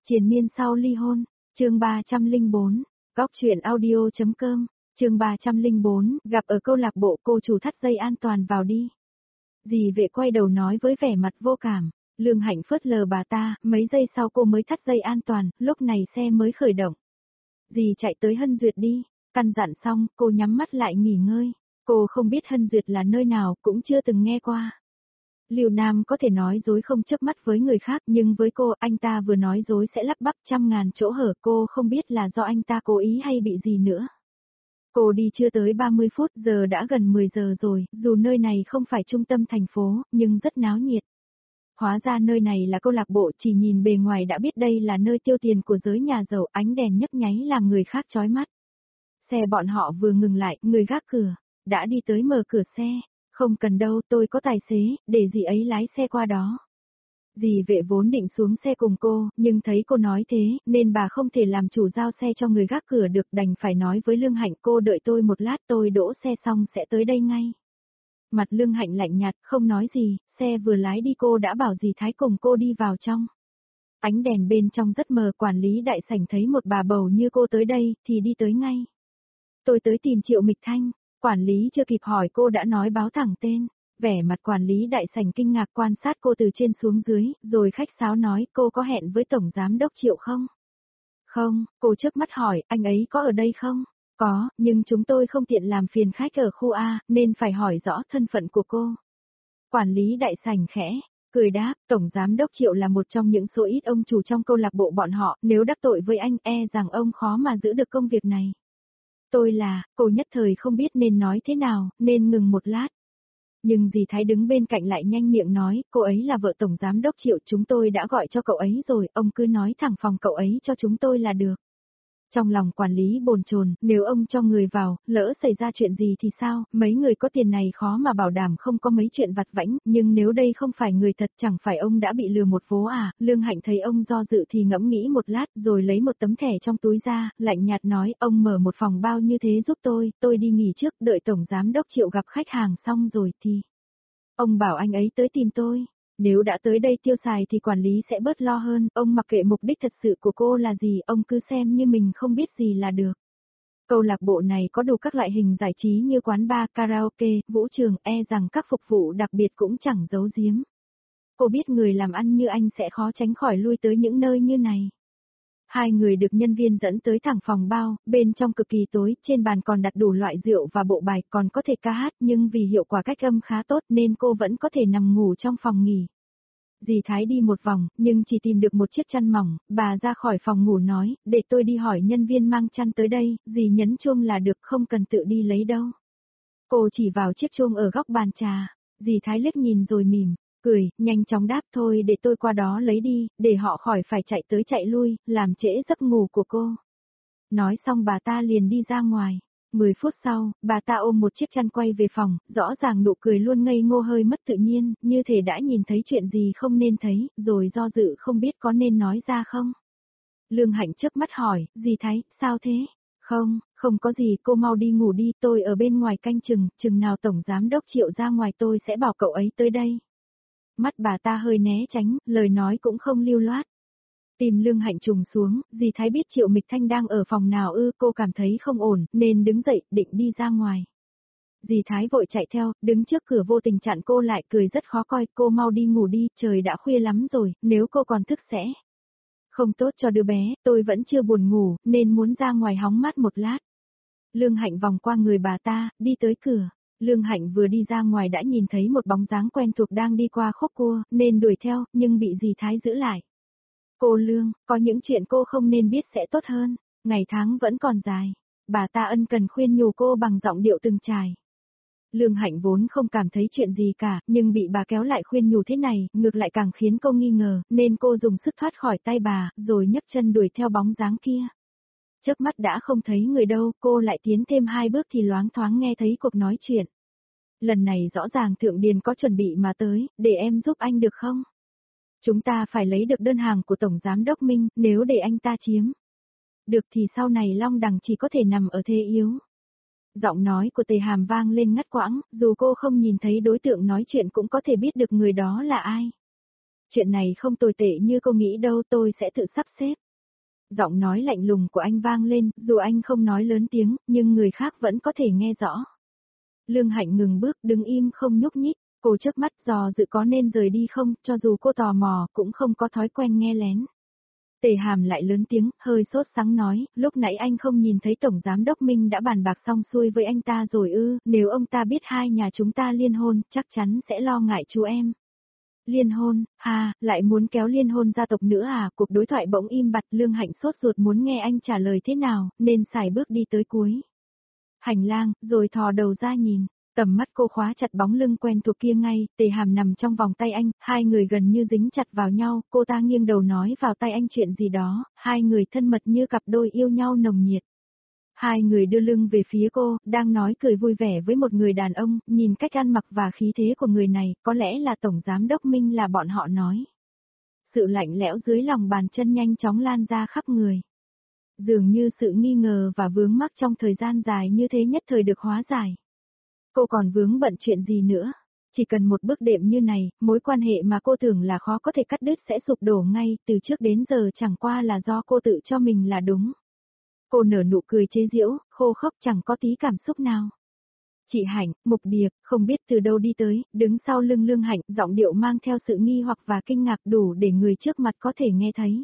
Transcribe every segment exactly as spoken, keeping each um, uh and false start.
Triền miên sau ly hôn, chương ba trăm lẻ bốn, Góc truyện audio chấm com, chương ba trăm lẻ bốn, gặp ở câu lạc bộ cô chủ thắt dây an toàn vào đi. Dì vệ quay đầu nói với vẻ mặt vô cảm, Lương Hạnh phớt lờ bà ta, mấy giây sau cô mới thắt dây an toàn, lúc này xe mới khởi động. Dì chạy tới Hân Duyệt đi, căn dặn xong, cô nhắm mắt lại nghỉ ngơi, cô không biết Hân Duyệt là nơi nào, cũng chưa từng nghe qua. Lưu Nam có thể nói dối không chớp mắt với người khác, nhưng với cô, anh ta vừa nói dối sẽ lắp bắp trăm ngàn chỗ hở, cô không biết là do anh ta cố ý hay bị gì nữa. Cô đi chưa tới ba mươi phút, giờ đã gần mười giờ rồi, dù nơi này không phải trung tâm thành phố, nhưng rất náo nhiệt. Hóa ra nơi này là câu lạc bộ, chỉ nhìn bề ngoài đã biết đây là nơi tiêu tiền của giới nhà giàu, ánh đèn nhấp nháy làm người khác chói mắt. Xe bọn họ vừa ngừng lại, người gác cửa, đã đi tới mở cửa xe. Không cần đâu, tôi có tài xế, để dì ấy lái xe qua đó. Dì vệ vốn định xuống xe cùng cô, nhưng thấy cô nói thế, nên bà không thể làm chủ giao xe cho người gác cửa được, đành phải nói với Lương Hạnh cô đợi tôi một lát, tôi đỗ xe xong sẽ tới đây ngay. Mặt Lương Hạnh lạnh nhạt, không nói gì, xe vừa lái đi cô đã bảo dì Thái cùng cô đi vào trong. Ánh đèn bên trong rất mờ, quản lý đại sảnh thấy một bà bầu như cô tới đây, thì đi tới ngay. Tôi tới tìm Triệu Mịch Thanh. Quản lý chưa kịp hỏi cô đã nói báo thẳng tên, vẻ mặt quản lý đại sảnh kinh ngạc quan sát cô từ trên xuống dưới, rồi khách sáo nói cô có hẹn với Tổng Giám Đốc Triệu không? Không, cô chớp mắt hỏi anh ấy có ở đây không? Có, nhưng chúng tôi không tiện làm phiền khách ở khu A, nên phải hỏi rõ thân phận của cô. Quản lý đại sảnh khẽ, cười đáp, Tổng Giám Đốc Triệu là một trong những số ít ông chủ trong câu lạc bộ bọn họ, nếu đắc tội với anh e rằng ông khó mà giữ được công việc này. Tôi là, cô nhất thời không biết nên nói thế nào, nên ngừng một lát. Nhưng dì Thái đứng bên cạnh lại nhanh miệng nói, cô ấy là vợ Tổng Giám Đốc Triệu, chúng tôi đã gọi cho cậu ấy rồi, ông cứ nói thẳng phòng cậu ấy cho chúng tôi là được. Trong lòng quản lý bồn chồn, nếu ông cho người vào, lỡ xảy ra chuyện gì thì sao, mấy người có tiền này khó mà bảo đảm không có mấy chuyện vặt vãnh, nhưng nếu đây không phải người thật chẳng phải ông đã bị lừa một vố à. Lương Hạnh thấy ông do dự thì ngẫm nghĩ một lát rồi lấy một tấm thẻ trong túi ra, lạnh nhạt nói, ông mở một phòng bao như thế giúp tôi, tôi đi nghỉ trước, đợi Tổng Giám Đốc Triệu gặp khách hàng xong rồi thì. Ông bảo anh ấy tới tìm tôi. Nếu đã tới đây tiêu xài thì quản lý sẽ bớt lo hơn, ông mặc kệ mục đích thật sự của cô là gì, ông cứ xem như mình không biết gì là được. Câu lạc bộ này có đủ các loại hình giải trí như quán bar, karaoke, vũ trường, e rằng các phục vụ đặc biệt cũng chẳng giấu giếm. Cô biết người làm ăn như anh sẽ khó tránh khỏi lui tới những nơi như này. Hai người được nhân viên dẫn tới thẳng phòng bao, bên trong cực kỳ tối, trên bàn còn đặt đủ loại rượu và bộ bài, còn có thể ca hát, nhưng vì hiệu quả cách âm khá tốt nên cô vẫn có thể nằm ngủ trong phòng nghỉ. Dì Thái đi một vòng, nhưng chỉ tìm được một chiếc chăn mỏng, bà ra khỏi phòng ngủ nói, để tôi đi hỏi nhân viên mang chăn tới đây, dì nhấn chuông là được, không cần tự đi lấy đâu. Cô chỉ vào chiếc chuông ở góc bàn trà, dì Thái liếc nhìn rồi mỉm. Cười, nhanh chóng đáp thôi để tôi qua đó lấy đi, để họ khỏi phải chạy tới chạy lui, làm trễ giấc ngủ của cô. Nói xong bà ta liền đi ra ngoài. Mười phút sau, bà ta ôm một chiếc chăn quay về phòng, rõ ràng nụ cười luôn ngây ngô hơi mất tự nhiên, như thể đã nhìn thấy chuyện gì không nên thấy, rồi do dự không biết có nên nói ra không. Lương Hạnh chớp mắt hỏi, dì Thái, sao thế? Không, không có gì, cô mau đi ngủ đi, tôi ở bên ngoài canh chừng, chừng nào Tổng Giám Đốc Triệu ra ngoài tôi sẽ bảo cậu ấy tới đây. Mắt bà ta hơi né tránh, lời nói cũng không lưu loát. Tìm Lương Hạnh trùng xuống, dì Thái biết Triệu Mịch Thanh đang ở phòng nào ư, cô cảm thấy không ổn, nên đứng dậy, định đi ra ngoài. Dì Thái vội chạy theo, đứng trước cửa vô tình chặn cô lại, cười rất khó coi, cô mau đi ngủ đi, trời đã khuya lắm rồi, nếu cô còn thức sẽ không tốt cho đứa bé, tôi vẫn chưa buồn ngủ, nên muốn ra ngoài hóng mát một lát. Lương Hạnh vòng qua người bà ta, đi tới cửa. Lương Hạnh vừa đi ra ngoài đã nhìn thấy một bóng dáng quen thuộc đang đi qua khúc cua, nên đuổi theo, nhưng bị dì Thái giữ lại. Cô Lương, có những chuyện cô không nên biết sẽ tốt hơn, ngày tháng vẫn còn dài. Bà ta ân cần khuyên nhủ cô bằng giọng điệu từng trải. Lương Hạnh vốn không cảm thấy chuyện gì cả, nhưng bị bà kéo lại khuyên nhủ thế này, ngược lại càng khiến cô nghi ngờ, nên cô dùng sức thoát khỏi tay bà, rồi nhấc chân đuổi theo bóng dáng kia. Chớp mắt đã không thấy người đâu, cô lại tiến thêm hai bước thì loáng thoáng nghe thấy cuộc nói chuyện. Lần này rõ ràng Thượng Điền có chuẩn bị mà tới, để em giúp anh được không? Chúng ta phải lấy được đơn hàng của Tổng Giám Đốc Minh, nếu để anh ta chiếm được thì sau này Long Đằng chỉ có thể nằm ở thế yếu. Giọng nói của Tề Hàm vang lên ngắt quãng, dù cô không nhìn thấy đối tượng nói chuyện cũng có thể biết được người đó là ai. Chuyện này không tồi tệ như cô nghĩ đâu, tôi sẽ tự sắp xếp. Giọng nói lạnh lùng của anh vang lên, dù anh không nói lớn tiếng, nhưng người khác vẫn có thể nghe rõ. Lương Hạnh ngừng bước, đứng im không nhúc nhích, cô chớp mắt dò dự có nên rời đi không, cho dù cô tò mò cũng không có thói quen nghe lén. Tề Hàm lại lớn tiếng, hơi sốt sắng nói, lúc nãy anh không nhìn thấy Tổng Giám Đốc Minh đã bàn bạc xong xuôi với anh ta rồi ư, nếu ông ta biết hai nhà chúng ta liên hôn, chắc chắn sẽ lo ngại chú em. Liên hôn, ha, lại muốn kéo liên hôn gia tộc nữa à, cuộc đối thoại bỗng im bặt, Lương Hạnh sốt ruột muốn nghe anh trả lời thế nào, nên xài bước đi tới cuối hành lang, rồi thò đầu ra nhìn. Tầm mắt cô khóa chặt bóng lưng quen thuộc kia ngay, Tề Hàm nằm trong vòng tay anh, hai người gần như dính chặt vào nhau, cô ta nghiêng đầu nói vào tay anh chuyện gì đó, hai người thân mật như cặp đôi yêu nhau nồng nhiệt. Hai người đưa lưng về phía cô, đang nói cười vui vẻ với một người đàn ông, nhìn cách ăn mặc và khí thế của người này, có lẽ là Tổng Giám Đốc Minh là bọn họ nói. Sự lạnh lẽo dưới lòng bàn chân nhanh chóng lan ra khắp người. Dường như sự nghi ngờ và vướng mắc trong thời gian dài như thế nhất thời được hóa giải. Cô còn vướng bận chuyện gì nữa? Chỉ cần một bước đệm như này, mối quan hệ mà cô tưởng là khó có thể cắt đứt sẽ sụp đổ ngay, từ trước đến giờ chẳng qua là do cô tự cho mình là đúng. Cô nở nụ cười chế giễu, khô khốc chẳng có tí cảm xúc nào. Chị Hạnh, Mục Điệp, không biết từ đâu đi tới, đứng sau lưng Lương Hạnh, giọng điệu mang theo sự nghi hoặc và kinh ngạc đủ để người trước mặt có thể nghe thấy.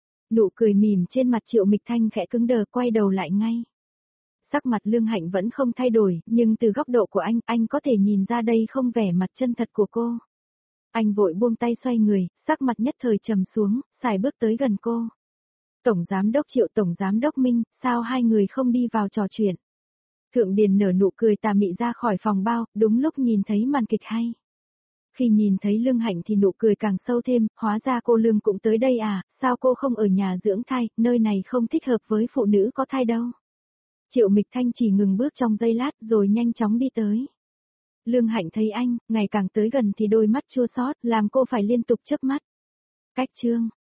Nụ cười mỉm trên mặt Triệu Mịch Thanh khẽ cứng đờ, quay đầu lại ngay. Sắc mặt Lương Hạnh vẫn không thay đổi, nhưng từ góc độ của anh, anh có thể nhìn ra đây không vẻ mặt chân thật của cô. Anh vội buông tay xoay người, sắc mặt nhất thời trầm xuống, xài bước tới gần cô. Tổng Giám Đốc Triệu, Tổng Giám Đốc Minh, sao hai người không đi vào trò chuyện? Thượng Điền nở nụ cười tà mị ra khỏi phòng bao, đúng lúc nhìn thấy màn kịch hay. Khi nhìn thấy Lương Hạnh thì nụ cười càng sâu thêm, hóa ra cô Lương cũng tới đây à, sao cô không ở nhà dưỡng thai, nơi này không thích hợp với phụ nữ có thai đâu. Triệu Mịch Thanh chỉ ngừng bước trong giây lát rồi nhanh chóng đi tới. Lương Hạnh thấy anh, ngày càng tới gần thì đôi mắt chua xót làm cô phải liên tục chớp mắt. Cách chương